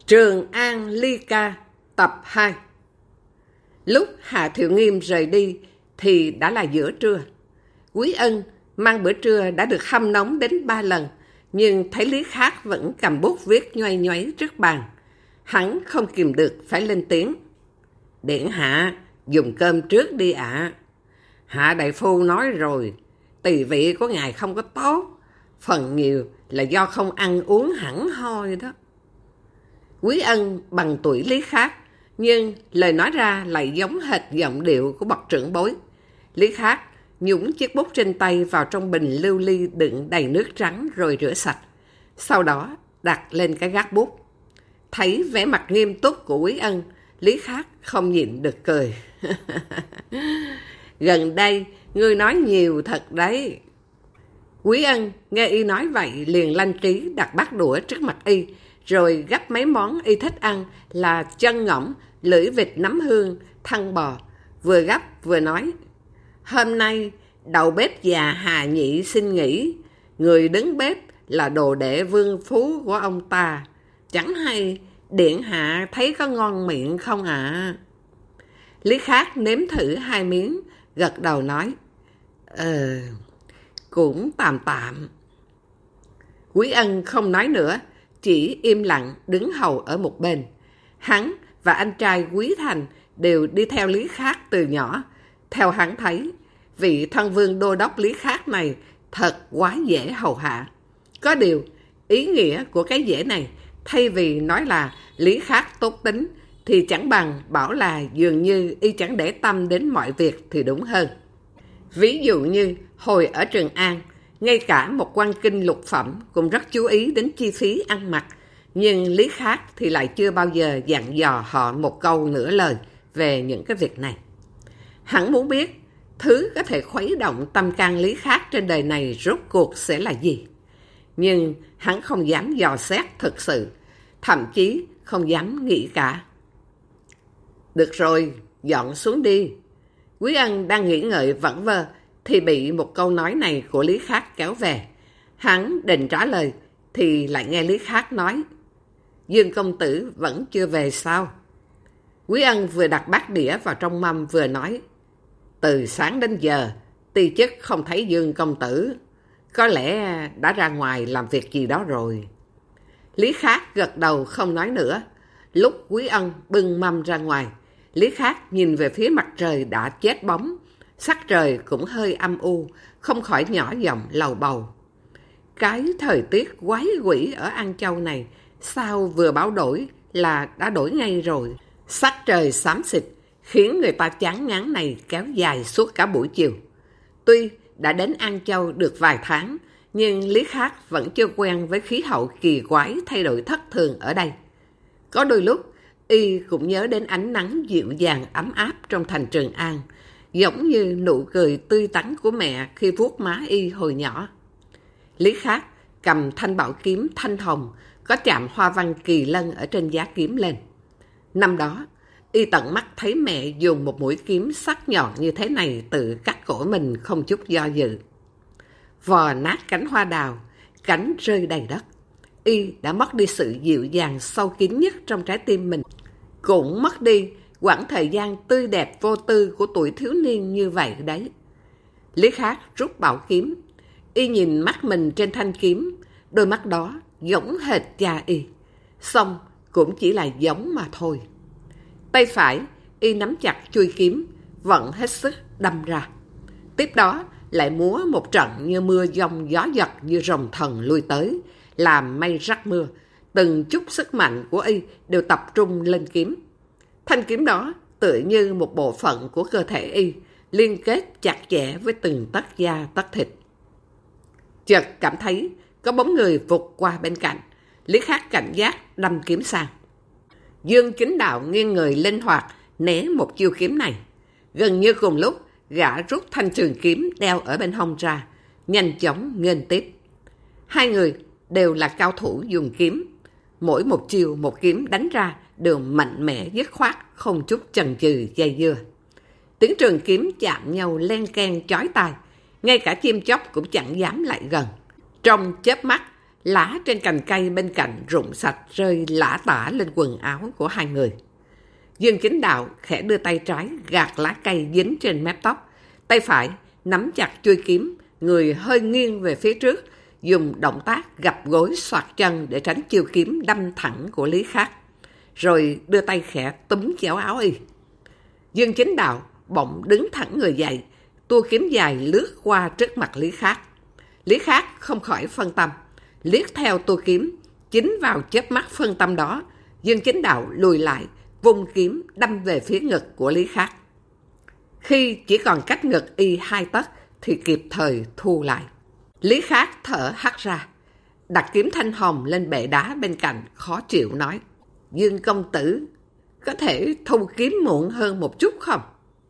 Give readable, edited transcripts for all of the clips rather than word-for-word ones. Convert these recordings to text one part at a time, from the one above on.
Trường An Ly Ca tập 2. Lúc Hạ Thiệu Nghiêm rời đi thì đã là giữa trưa. Quý Ân mang bữa trưa đã được hâm nóng đến 3 lần, nhưng thấy Lý Khắc vẫn cầm bút viết nhoay nhoáy trước bàn. Hắn không kìm được phải lên tiếng. Điện hạ, dùng cơm trước đi ạ. Hạ đại phu nói rồi, tỳ vị của ngài không có tốt, phần nhiều là do không ăn uống hẳn hoi đó. Quý Ân bằng tuổi Lý Khắc, nhưng lời nói ra lại giống hệt giọng điệu của bậc trưởng bối. Lý Khắc nhúng chiếc bút trên tay vào trong bình lưu ly đựng đầy nước trắng rồi rửa sạch. Sau đó đặt lên cái gác bút. Thấy vẻ mặt nghiêm túc của Quý Ân, Lý Khắc không nhịn được cười. Gần đây, ngươi nói nhiều thật đấy. Quý Ân nghe y nói vậy liền lanh trí đặt bát đũa trước mặt y, rồi gắp mấy món y thích ăn là chân ngỗng, lưỡi vịt nấm hương, thăn bò. Vừa gắp vừa nói, hôm nay đầu bếp già Hà Nhị xin nghỉ, người đứng bếp là đồ đệ vương phú của ông ta. Chẳng hay điện hạ thấy có ngon miệng không ạ? Lý Khắc nếm thử 2 miếng, gật đầu nói, cũng tạm tạm. Quý Ân không nói nữa, chỉ im lặng đứng hầu ở một bên. Hắn và anh trai Quý Thành đều đi theo Lý Khắc từ nhỏ. Theo hắn thấy, vị thân vương đô đốc Lý Khắc này thật quá dễ hầu hạ. Có điều, ý nghĩa của cái dễ này, thay vì nói là Lý Khắc tốt tính, thì chẳng bằng bảo là dường như y chẳng để tâm đến mọi việc thì đúng hơn. Ví dụ như hồi ở Trường An, ngay cả một quan kinh lục phẩm cũng rất chú ý đến chi phí ăn mặc, nhưng Lý Khắc thì lại chưa bao giờ dặn dò họ một câu nửa lời về những cái việc này. Hắn muốn biết thứ có thể khuấy động tâm can Lý Khắc trên đời này rốt cuộc sẽ là gì. Nhưng hắn không dám dò xét thực sự, thậm chí không dám nghĩ cả. Được rồi, dọn xuống đi. Quý Ân đang nghĩ ngợi vẩn vơ thì bị một câu nói này của Lý Khắc kéo về. Hắn định trả lời thì lại nghe Lý Khắc nói, Dương công tử vẫn chưa về sao? Quý Ân vừa đặt bát đĩa vào trong mâm vừa nói, từ sáng đến giờ ti chức không thấy Dương công tử, có lẽ đã ra ngoài làm việc gì đó rồi. Lý Khắc gật đầu không nói nữa. Lúc Quý Ân bưng mâm ra ngoài, Lý Khắc nhìn về phía mặt trời đã chết bóng, sắc trời cũng hơi âm u, không khỏi nhỏ giọng lầu bầu. Cái thời tiết quái quỷ ở An Châu này, sao vừa báo đổi là đã đổi ngay rồi. Sắc trời xám xịt, khiến người ta chán ngán này kéo dài suốt cả buổi chiều. Tuy đã đến An Châu được vài tháng, nhưng Lý Khắc vẫn chưa quen với khí hậu kỳ quái thay đổi thất thường ở đây. Có đôi lúc, y cũng nhớ đến ánh nắng dịu dàng ấm áp trong thành Trường An, giống như nụ cười tươi tắn của mẹ khi vuốt má y hồi nhỏ. Lý Khắc cầm thanh bảo kiếm thanh hồng, có chạm hoa văn kỳ lân ở trên giá kiếm lên. Năm đó, y tận mắt thấy mẹ dùng một mũi kiếm sắc nhọn như thế này tự cắt cổ mình không chút do dự. Vò nát cánh hoa đào, cánh rơi đầy đất. Y đã mất đi sự dịu dàng sâu kín nhất trong trái tim mình. Cũng mất đi quãng thời gian tươi đẹp vô tư của tuổi thiếu niên như vậy đấy. Lý Khắc rút bảo kiếm. Y nhìn mắt mình trên thanh kiếm, đôi mắt đó giống hệt cha y. Xong cũng chỉ là giống mà thôi. Tay phải, y nắm chặt chuôi kiếm, vận hết sức đâm ra. Tiếp đó lại múa một trận như mưa giông gió giật như rồng thần lui tới, làm mây rắc mưa. Từng chút sức mạnh của y đều tập trung lên kiếm. Thanh kiếm đó tựa như một bộ phận của cơ thể y, liên kết chặt chẽ với từng tấc da tấc thịt. Chợt cảm thấy có bóng người vụt qua bên cạnh. Lý Khắc cảnh giác đâm kiếm sang. Dương Chính Đạo nghiêng người linh hoạt né một chiêu kiếm này. Gần như cùng lúc, gã rút thanh trường kiếm đeo ở bên hông ra, nhanh chóng nghênh tiếp. Hai người đều là cao thủ dùng kiếm. Mỗi một chiêu một kiếm đánh ra đều mạnh mẽ dứt khoát, không chút chần chừ dây dưa. Tiếng trường kiếm chạm nhau len keng chói tai, ngay cả chim chóc cũng chẳng dám lại gần. Trong chớp mắt lá trên cành cây bên cạnh rụng sạch rơi lả tả lên quần áo của hai người. Dương Chính Đạo khẽ đưa tay trái gạt lá cây dính trên mép tóc, tay phải nắm chặt chuôi kiếm, người hơi nghiêng về phía trước, dùng động tác gập gối xoạc chân để tránh chiêu kiếm đâm thẳng của Lý Khắc, rồi đưa tay khẽ túm chéo áo y. Dương Chính Đạo bỗng đứng thẳng người dậy, tua kiếm dài lướt qua trước mặt Lý Khắc. Lý Khắc không khỏi phân tâm, liếc theo tua kiếm. Chính vào chớp mắt phân tâm đó, Dương Chính Đạo lùi lại, vung kiếm đâm về phía ngực của Lý Khắc. Khi chỉ còn cách ngực y 2 tấc thì kịp thời thu lại. Lý Khắc thở hắt ra, đặt kiếm thanh hồng lên bệ đá bên cạnh, khó chịu nói: Dương công tử, có thể thu kiếm muộn hơn một chút không?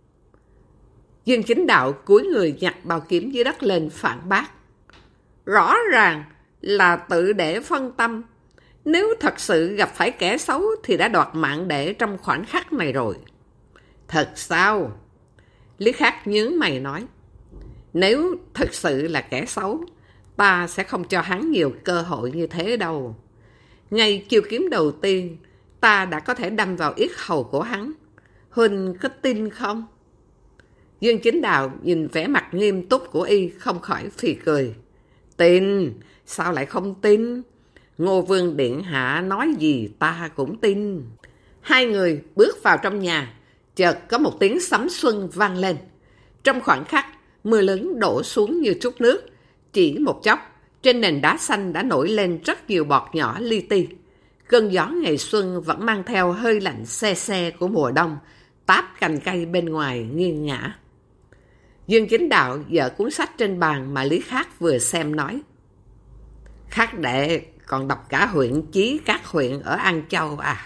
Dương Chính Đạo cúi người nhặt bao kiếm dưới đất lên phản bác: Rõ ràng là tự để phân tâm. Nếu thật sự gặp phải kẻ xấu thì đã đoạt mạng đệ trong khoảnh khắc này rồi. Thật sao? Lý Khắc nhướng mày nói: Nếu thật sự là kẻ xấu, ta sẽ không cho hắn nhiều cơ hội như thế đâu. Ngay chiêu kiếm đầu tiên, ta đã có thể đâm vào yết hầu của hắn. Huynh có tin không? Dương Chính Đạo nhìn vẻ mặt nghiêm túc của y không khỏi phì cười. Tin? Sao lại không tin? Ngô Vương Điện Hạ nói gì ta cũng tin. Hai người bước vào trong nhà, chợt có một tiếng sấm xuân vang lên. Trong khoảnh khắc, mưa lớn đổ xuống như trút nước. Chỉ một chốc, trên nền đá xanh đã nổi lên rất nhiều bọt nhỏ li ti. Cơn gió ngày xuân vẫn mang theo hơi lạnh se se của mùa đông, táp cành cây bên ngoài nghiêng ngả. Dương Chính Đạo dở cuốn sách trên bàn mà Lý Khắc vừa xem nói: Khắc đệ còn đọc cả huyện chí các huyện ở An Châu à?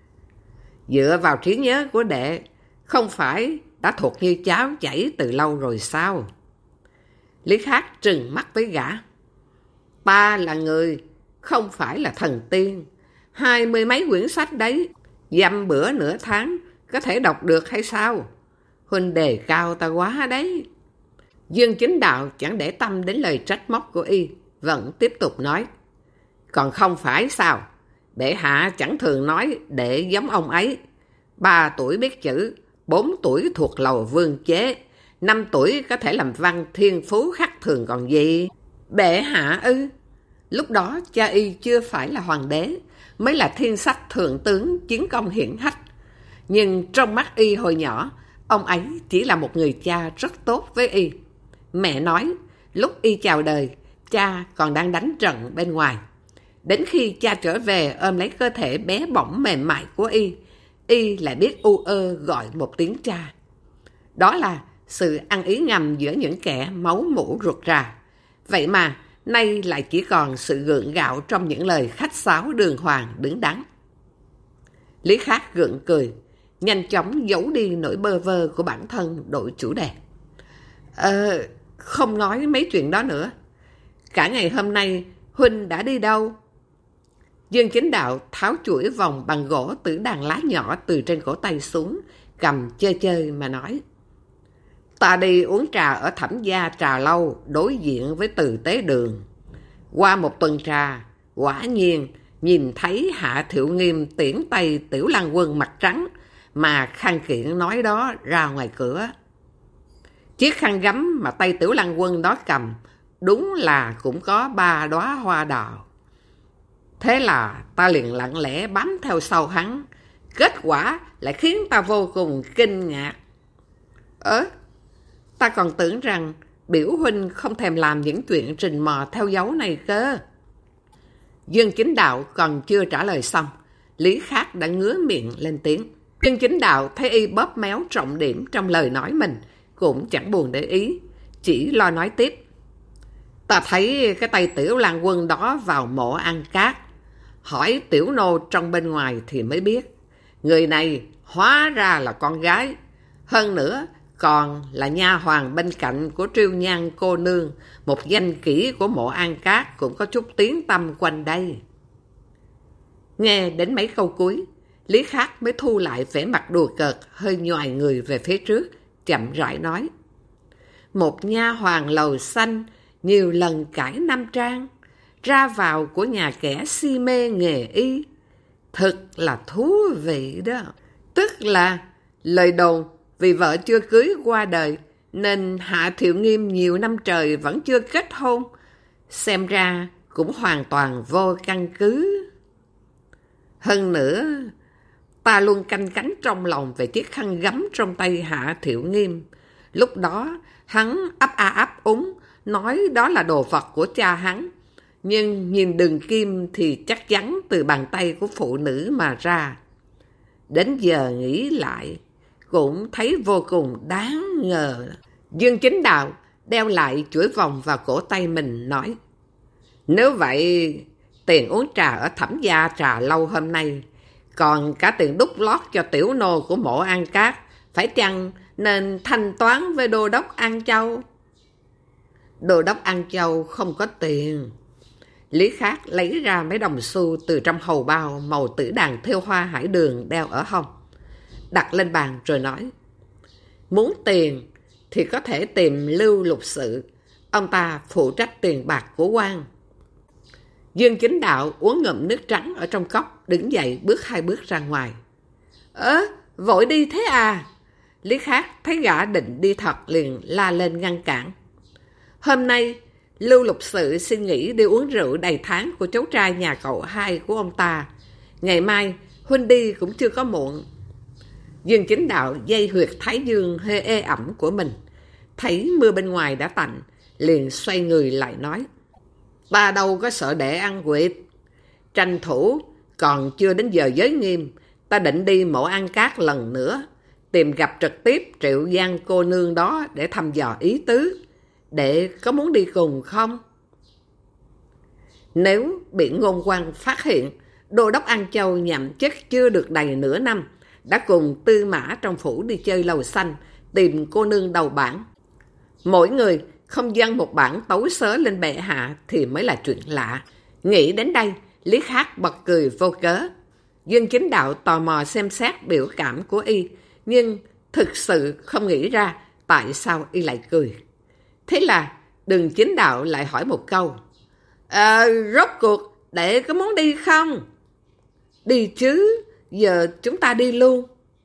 Dựa vào trí nhớ của đệ, không phải đã thuộc như cháo chảy từ lâu rồi sao? Lý Khắc trừng mắt với gã: Ta là người, không phải là thần tiên. 20 mấy quyển sách đấy, dăm bữa nửa tháng có thể đọc được hay sao? Huynh đề cao ta quá đấy. Dương Chính Đạo chẳng để tâm đến lời trách móc của y, vẫn tiếp tục nói: Còn không phải sao? Bệ hạ chẳng thường nói để giống ông ấy. 3 tuổi biết chữ, 4 tuổi thuộc lầu vương chế, 5 tuổi có thể làm văn thiên phú khắc thường còn gì. Bệ hạ ư? Lúc đó cha y chưa phải là hoàng đế, mới là thiên sách thượng tướng chiến công hiển hách. Nhưng trong mắt y hồi nhỏ, ông ấy chỉ là một người cha rất tốt với y. Mẹ nói, lúc y chào đời, cha còn đang đánh trận bên ngoài. Đến khi cha trở về ôm lấy cơ thể bé bỏng mềm mại của y lại biết u ơ gọi một tiếng cha. Đó là sự ăn ý ngầm giữa những kẻ máu mủ ruột rà. Vậy mà, nay lại chỉ còn sự gượng gạo trong những lời khách sáo đường hoàng đứng đắn. Lý Khắc gượng cười, nhanh chóng giấu đi nỗi bơ vơ của bản thân, đổi chủ đề. Không nói mấy chuyện đó nữa. Cả ngày hôm nay, Huynh đã đi đâu? Dương Chính Đạo tháo chuỗi vòng bằng gỗ tử đàn lá nhỏ từ trên cổ tay xuống, cầm chơi chơi mà nói: Ta đi uống trà ở Thẩm Gia Trà Lâu, đối diện với Từ Tế Đường. Qua một tuần trà, quả nhiên nhìn thấy Hạ Thiệu Nghiêm tiễn tay Tiểu Lăng Quân mặt trắng mà khang kiện nói đó ra ngoài cửa. Chiếc khăn gấm mà tay Tiểu Lăng Quân đó cầm đúng là cũng có 3 đóa hoa đào. Thế là ta liền lặng lẽ bám theo sau hắn. Kết quả lại khiến ta vô cùng kinh ngạc. Ta còn tưởng rằng biểu huynh không thèm làm những chuyện rình mò theo dấu này cơ. Dương Chính Đạo còn chưa trả lời xong, Lý Khắc đã ngứa miệng lên tiếng. Dương Chính Đạo thấy y bóp méo trọng điểm trong lời nói mình, cũng chẳng buồn để ý, chỉ lo nói tiếp. Ta thấy cái tay Tiểu Lang Quân đó vào mộ An Cát. Hỏi tiểu nô trong bên ngoài thì mới biết, người này hóa ra là con gái. Hơn nữa còn là nha hoàn bên cạnh của Triêu Nhan cô nương, một danh kỹ của mộ An Cát cũng có chút tiếng tăm quanh đây. Nghe đến mấy câu cuối, Lý Khắc mới thu lại vẻ mặt đùa cợt, hơi nhoài người về phía trước, chậm rãi nói: Một nha hoàn lầu xanh nhiều lần cải nam trang, ra vào của nhà kẻ si mê nghề y. Thật là thú vị đó. Tức là lời đồn vì vợ chưa cưới qua đời nên Hạ Thiệu Nghiêm nhiều năm trời vẫn chưa kết hôn. Xem ra cũng hoàn toàn vô căn cứ. Hơn nữa, ta luôn canh cánh trong lòng về chiếc khăn gấm trong tay Hạ Thiệu Nghiêm. Lúc đó, hắn ấp a ấp úng, nói đó là đồ vật của cha hắn. Nhưng nhìn đường kim thì chắc chắn từ bàn tay của phụ nữ mà ra. Đến giờ nghĩ lại, cũng thấy vô cùng đáng ngờ. Dương Chính Đạo đeo lại chuỗi vòng vào cổ tay mình nói: nếu vậy, tiền uống trà ở Thẩm Gia Trà Lâu hôm nay, còn cả tiền đút lót cho tiểu nô của Mộ An Cát, phải chăng nên thanh toán với Đô đốc An Châu? Đô đốc An Châu không có tiền. Lý Khắc lấy ra mấy đồng xu từ trong hầu bao màu tử đàn thêu hoa hải đường đeo ở hông, đặt lên bàn rồi nói: muốn tiền thì có thể tìm Lưu Lục Sự, ông ta phụ trách tiền bạc của quan. Dương Chính Đạo uống ngụm nước trắng ở trong cốc, đứng dậy bước 2 bước ra ngoài. Vội đi thế à? Lý Khắc thấy gã định đi thật liền la lên ngăn cản. Hôm nay Lưu Lục Sự xin nghỉ đi uống rượu đầy tháng của cháu trai nhà cậu hai của ông ta. Ngày mai huynh đi cũng chưa có muộn. Dương Chính Đạo dây huyệt thái dương hơi ê ẩm của mình, thấy mưa bên ngoài đã tạnh, liền xoay người lại nói: ta đâu có sợ để ăn quỵt. Tranh thủ còn chưa đến giờ giới nghiêm, ta định đi Mộ An Cát lần nữa, tìm gặp trực tiếp Triệu Giang cô nương đó để thăm dò ý tứ. Đệ có muốn đi cùng không? Nếu bị Ngôn Quan phát hiện Đô đốc An Châu nhậm chức chưa được đầy nửa năm, đã cùng Tư Mã trong phủ đi chơi lầu xanh, tìm cô nương đầu bảng, mỗi người không dâng một bản tấu sớ lên bệ hạ thì mới là chuyện lạ. Nghĩ đến đây, Lý Khắc bật cười vô cớ. Dương Chính Đạo tò mò xem xét biểu cảm của y, nhưng thực sự không nghĩ ra tại sao y lại cười. Thế là Đường Chính Đạo lại hỏi một câu: rốt cuộc đệ có muốn đi không? Đi chứ, giờ chúng ta đi luôn.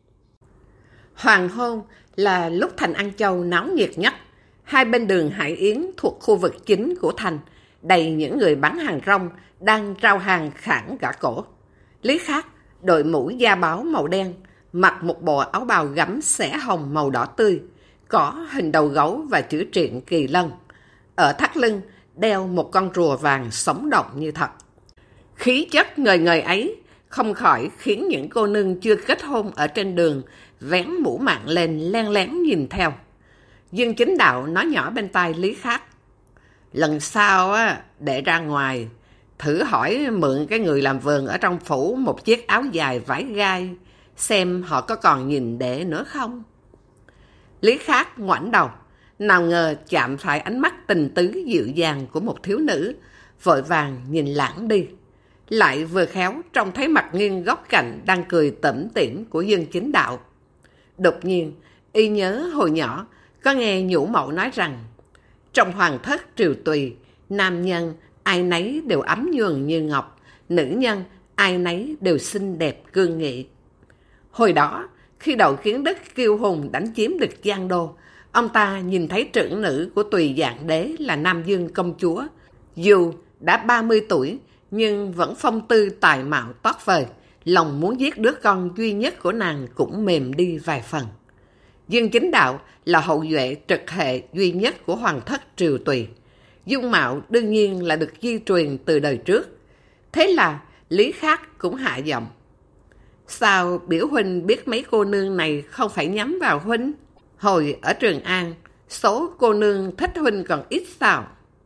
Hoàng hôn là lúc thành An Châu náo nhiệt nhất. Hai bên đường Hải Yến thuộc khu vực chính của thành, đầy những người bán hàng rong đang rao hàng khản cả cổ. Lý Khắc đội mũ da báo màu đen, mặc một bộ áo bào gấm xẻ hồng màu đỏ tươi, có hình đầu gấu và chữ triện kỳ lân. Ở thắt lưng đeo một con rùa vàng sống động như thật. Khí chất ngời ngời ấy không khỏi khiến những cô nương chưa kết hôn ở trên đường vén mũ mạng lên len lén nhìn theo. Dương Chính Đạo nói nhỏ bên tai Lý Khắc: lần sau để ra ngoài, thử hỏi mượn cái người làm vườn ở trong phủ một chiếc áo dài vải gai, xem họ có còn nhìn đệ nữa không. Lý Khắc ngoảnh đầu, nào ngờ chạm phải ánh mắt tình tứ dịu dàng của một thiếu nữ, vội vàng nhìn lãng đi. Lại vừa khéo trông thấy mặt nghiêng góc cạnh đang cười tủm tỉm của Dương Chính Đạo. Đột nhiên, y nhớ hồi nhỏ có nghe nhũ mậu nói rằng trong hoàng thất Triều Tùy, nam nhân ai nấy đều ấm nhuần như ngọc, nữ nhân ai nấy đều xinh đẹp cương nghị. Hồi đó, khi Đậu Kiến Đức kiêu hùng đánh chiếm được Giang Đô, ông ta nhìn thấy trưởng nữ của Tùy Dạng Đế là Nam Dương công chúa. Dù đã 30 tuổi, nhưng vẫn phong tư tài mạo toát vời, lòng muốn giết đứa con duy nhất của nàng cũng mềm đi vài phần. Dương Chính Đạo là hậu duệ trực hệ duy nhất của hoàng thất Triều Tùy. Dung mạo đương nhiên là được di truyền từ đời trước. Thế là Lý Khắc cũng hạ giọng: sao biểu huynh biết mấy cô nương này không phải nhắm vào huynh? Hồi ở Trường An, số cô nương thích huynh còn ít sao?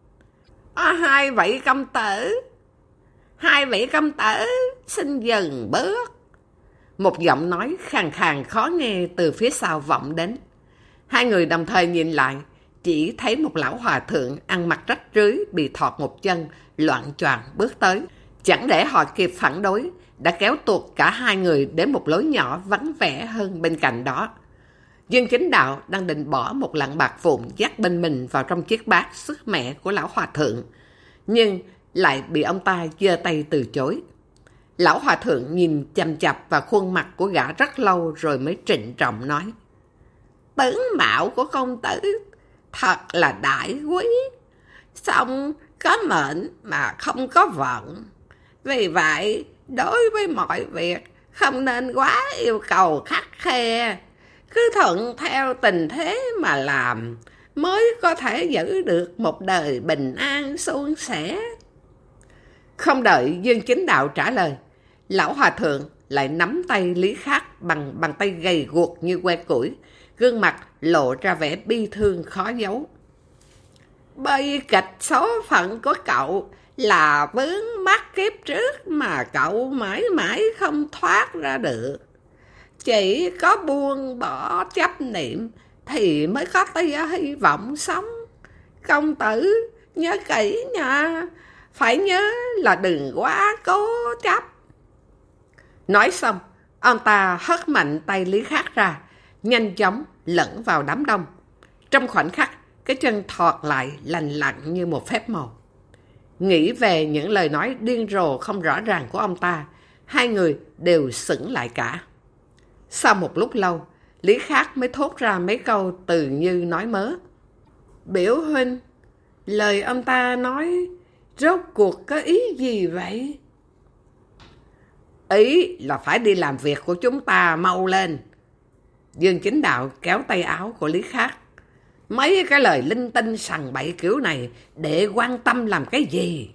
Hai vị công tử, hai vị công tử, xin dừng bước. Một giọng nói khàn khàn khó nghe từ phía sau vọng đến. Hai người đồng thời nhìn lại, chỉ thấy một lão hòa thượng ăn mặc rách rưới bị thọt một chân, loạng choạng bước tới. Chẳng để họ kịp phản đối, đã kéo tuột cả hai người đến một lối nhỏ vắng vẻ hơn bên cạnh đó. Dương Chính Đạo đang định bỏ một lạng bạc vụn dắt bên mình vào trong chiếc bát sức mẹ của lão hòa thượng. Nhưng lại bị ông ta giơ tay từ chối. Lão hòa thượng nhìn chằm chằm vào khuôn mặt của gã rất lâu rồi mới trịnh trọng nói: tướng mạo của công tử thật là đại quý, song có mệnh mà không có vận. Vì vậy, đối với mọi việc không nên quá yêu cầu khắt khe, cứ thuận theo tình thế mà làm mới có thể giữ được một đời bình an suôn sẻ. Không đợi Dương Chính Đạo trả lời, lão hòa thượng lại nắm tay Lý Khắc bằng bàn tay gầy guộc như que củi, gương mặt lộ ra vẻ bi thương khó giấu. Bi kịch số phận của cậu là vướng mắc kiếp trước mà cậu mãi mãi không thoát ra được. Chỉ có buông bỏ chấp niệm thì mới có tia hy vọng sống. Công tử nhớ kỹ nha, phải nhớ là đừng quá cố chấp. Nói xong, ông ta hất mạnh tay Lý Khắc ra, nhanh chóng lẫn vào đám đông. Trong khoảnh khắc, cái chân thọt lại lành lặn như một phép màu. Nghĩ về những lời nói điên rồ không rõ ràng của ông ta, hai người đều sững lại cả. Sau một lúc lâu, Lý Khắc mới thốt ra mấy câu từ như nói mớ. Biểu huynh, lời ông ta nói rốt cuộc có ý gì vậy? Ý là phải đi làm việc của chúng ta mau lên. Dương Chính Đạo kéo tay áo của Lý Khắc. Mấy cái lời linh tinh sằng bậy kiểu này để quan tâm làm cái gì?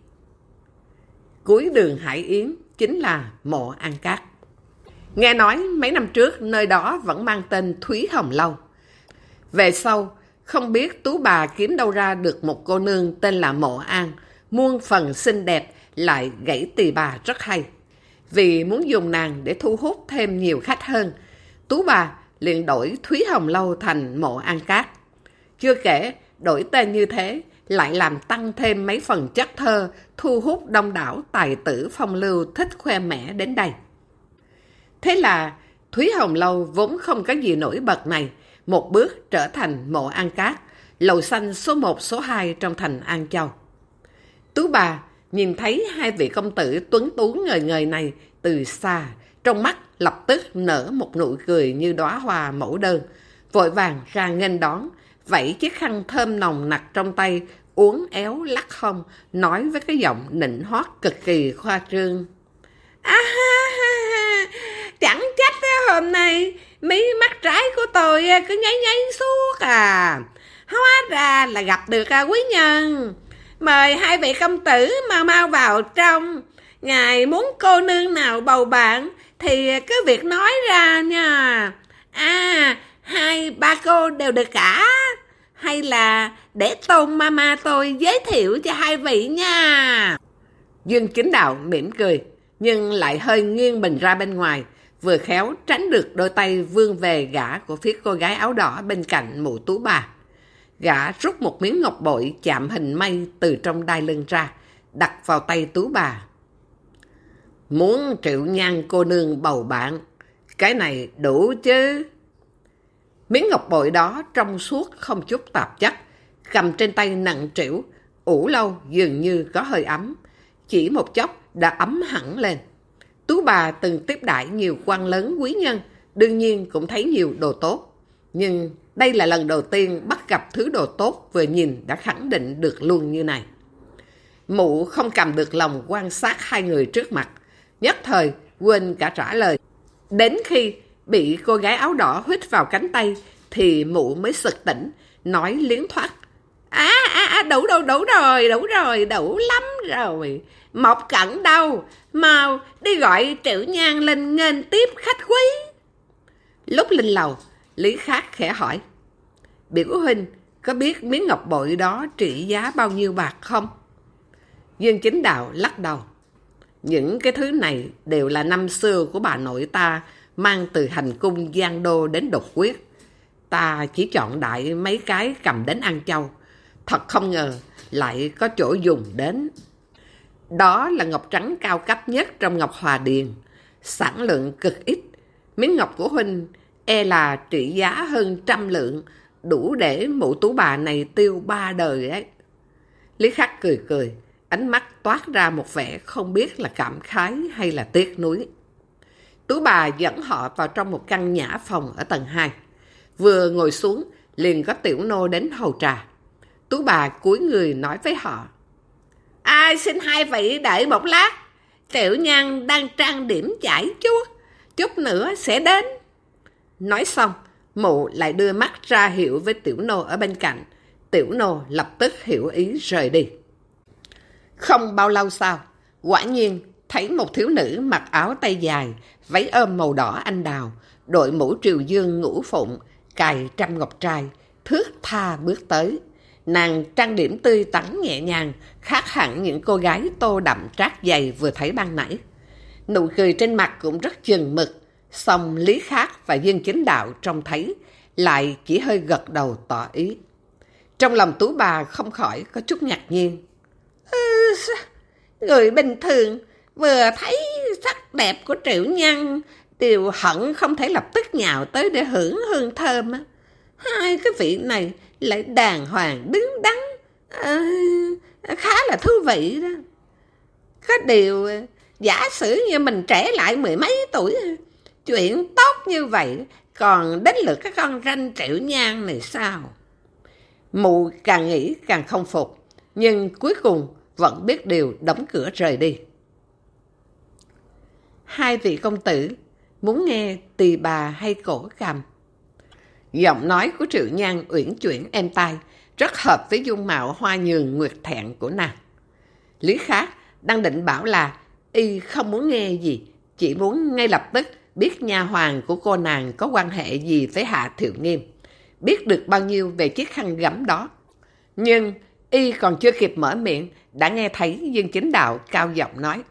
Cuối đường Hải Yến chính là mộ An Cát. Nghe nói mấy năm trước nơi đó vẫn mang tên Thúy Hồng Lâu. Về sau, không biết Tú bà kiếm đâu ra được một cô nương tên là Mộ An, muôn phần xinh đẹp, lại gãy tỳ bà rất hay. Vì muốn dùng nàng để thu hút thêm nhiều khách hơn, Tú bà liền đổi Thúy Hồng Lâu thành Mộ An Cát. Chưa kể, đổi tên như thế lại làm tăng thêm mấy phần chất thơ, thu hút đông đảo tài tử phong lưu thích khoe mẽ đến đây. Thế là Thúy Hồng Lâu vốn không có gì nổi bật này, một bước trở thành Mộ An Cát, lầu xanh số 1 số 2 trong thành An Châu. Tú bà nhìn thấy hai vị công tử tuấn tú ngời ngời này từ xa, trong mắt lập tức nở một nụ cười như đóa hoa mẫu đơn, vội vàng ra nghênh đón, vẫy chiếc khăn thơm nồng nặc trong tay, uốn éo lắc không, nói với cái giọng nịnh hót cực kỳ khoa trương. À ha ha ha, chẳng trách hôm nay mí mắt trái của tôi cứ nháy nháy suốt à. Hóa ra là gặp được quý nhân. Mời hai vị công tử mà mau vào trong. Ngài muốn cô nương nào bầu bạn thì cứ việc nói ra nha. À, 2-3 cô đều được cả. Hay là để Tôn Mama tôi giới thiệu cho hai vị nha. Dương Chính Đạo mỉm cười, nhưng lại hơi nghiêng mình ra bên ngoài, vừa khéo tránh được đôi tay vươn về gã của phía cô gái áo đỏ bên cạnh mụ Tú bà. Gã rút một miếng ngọc bội chạm hình mây từ trong đai lưng ra, đặt vào tay Tú bà. Muốn Triệu Nhan cô nương bầu bạn, cái này đủ chứ? Miếng ngọc bội đó trong suốt không chút tạp chất, cầm trên tay nặng trĩu, ủ lâu dường như có hơi ấm, chỉ một chốc đã ấm hẳn lên. Tú bà từng tiếp đãi nhiều quan lớn quý nhân, đương nhiên cũng thấy nhiều đồ tốt. Nhưng đây là lần đầu tiên bắt gặp thứ đồ tốt vừa nhìn đã khẳng định được luôn như này. Mụ không cầm được lòng quan sát hai người trước mặt, nhất thời quên cả trả lời. Đến khi bị cô gái áo đỏ huýt vào cánh tay thì mụ mới sực tỉnh, nói liến thoát. Đủ rồi, đủ lắm rồi. Mộc Cẩn đâu? Mau đi gọi Triệu Nhan lên nghênh tiếp khách quý. Lúc lên lầu, Lý Khắc khẽ hỏi. Biểu huynh có biết miếng ngọc bội đó trị giá bao nhiêu bạc không? Dương Chính Đạo lắc đầu. Những cái thứ này đều là năm xưa của bà nội ta mang từ hành cung Giang Đô đến độc quyết. Ta chỉ chọn đại mấy cái cầm đến An Châu. Thật không ngờ lại có chỗ dùng đến. Đó là ngọc trắng cao cấp nhất trong Ngọc Hòa Điền, sản lượng cực ít. Miếng ngọc của huynh e là trị giá hơn 100 lượng, đủ để mụ Tú bà này tiêu 3 đời ấy. Lý Khắc cười cười, ánh mắt toát ra một vẻ không biết là cảm khái hay là tiếc nuối. Tú bà dẫn họ vào trong một căn nhã phòng ở tầng 2. Vừa ngồi xuống, liền có tiểu nô đến hầu trà. Tú bà cúi người nói với họ: Ai xin hai vị đợi một lát, tiểu nhân đang trang điểm chải chuốt, chút nữa sẽ đến. Nói xong, mụ lại đưa mắt ra hiệu với tiểu nô ở bên cạnh. Tiểu nô lập tức hiểu ý rời đi. Không bao lâu sau, quả nhiên thấy một thiếu nữ mặc áo tay dài, váy ôm màu đỏ anh đào, đội mũ triều dương ngũ phụng, cài trăm ngọc trai, thướt tha bước tới. Nàng trang điểm tươi tắn nhẹ nhàng, khác hẳn những cô gái tô đậm trát dày vừa thấy ban nãy. Nụ cười trên mặt cũng rất chừng mực, song Lý Khắc và Dương Chính Đạo trông thấy, lại chỉ hơi gật đầu tỏ ý. Trong lòng Tú bà không khỏi có chút ngạc nhiên. Người bình thường vừa thấy sắc đẹp của Triệu Nhân đều hận không thể lập tức nhào tới để hưởng hương thơm. Hai cái vị này lại đàng hoàng đứng đắn, khá là thú vị đó. Có điều giả sử như mình trẻ lại mười mấy tuổi, chuyện tốt như vậy còn đến lượt cái con ranh Triệu Nhan này sao? Mụ càng nghĩ càng không phục, nhưng cuối cùng vẫn biết điều đóng cửa rời đi. Hai vị công tử muốn nghe tỳ bà hay cổ cầm? Giọng nói của Triệu Nhan uyển chuyển êm tai, rất hợp với dung mạo hoa nhường nguyệt thẹn của nàng. Lý Khắc đang định bảo là y không muốn nghe gì, chỉ muốn ngay lập tức biết nha hoàn của cô nàng có quan hệ gì với Hạ Thiệu Nghiêm, biết được bao nhiêu về chiếc khăn gấm đó. Nhưng y còn chưa kịp mở miệng, đã nghe thấy Dương Chính Đạo cao giọng nói: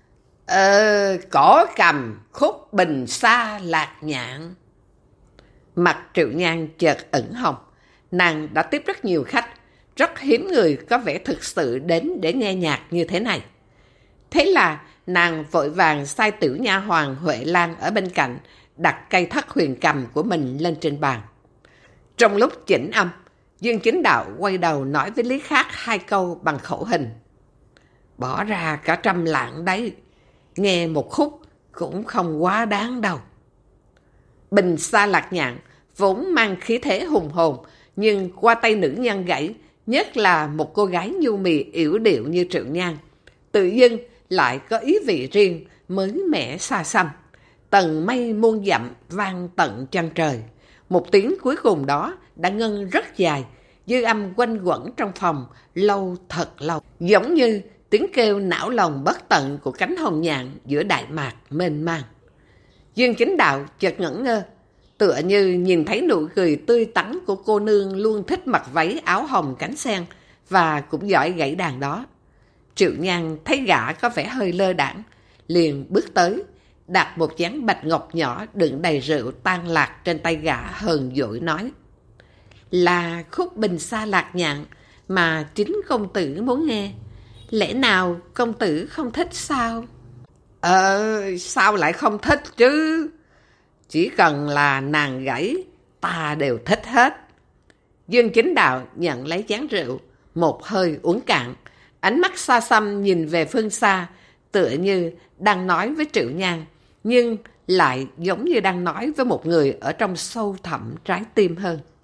Cổ cầm khúc bình xa lạc nhạn. Mặt Triệu Nhan chợt ửng hồng. Nàng đã tiếp rất nhiều khách, rất hiếm người có vẻ thực sự đến để nghe nhạc như thế này. Thế là nàng vội vàng sai tiểu nha hoàn Huệ Lan ở bên cạnh đặt cây thất huyền cầm của mình lên trên bàn. Trong lúc chỉnh âm, Dương Chính Đạo quay đầu nói với Lý Khắc hai câu bằng khẩu hình: Bỏ ra cả 100 lạng đấy, nghe một khúc cũng không quá đáng đâu. Bình xa lạc nhạn vốn mang khí thế hùng hồn, nhưng qua tay nữ nhân gãy, nhất là một cô gái nhu mì yểu điệu như Triệu Nhan, tự dưng lại có ý vị riêng, mới mẻ xa xăm. Tầng mây muôn dặm vang tận chân trời. Một tiếng cuối cùng đó đã ngân rất dài, dư âm quanh quẩn trong phòng lâu thật lâu, giống như tiếng kêu não lòng bất tận của cánh hồng nhạn giữa đại mạc mênh mang. Dương Chính Đạo chợt ngẩn ngơ, tựa như nhìn thấy nụ cười tươi tắn của cô nương luôn thích mặc váy áo hồng cánh sen và cũng giỏi gảy đàn đó. Triệu Nhan thấy gã có vẻ hơi lơ đãng, liền bước tới, đặt một chén bạch ngọc nhỏ đựng đầy rượu tan lạc trên tay gã, hờn dỗi nói: Là khúc bình xa lạc nhạn mà chính công tử muốn nghe, lẽ nào công tử không thích sao? Sao lại không thích chứ? Chỉ cần là nàng gãy, ta đều thích hết. Dương Chính Đạo nhận lấy chén rượu, một hơi uống cạn, ánh mắt xa xăm nhìn về phương xa, tựa như đang nói với Triệu Nhan, nhưng lại giống như đang nói với một người ở trong sâu thẳm trái tim hơn.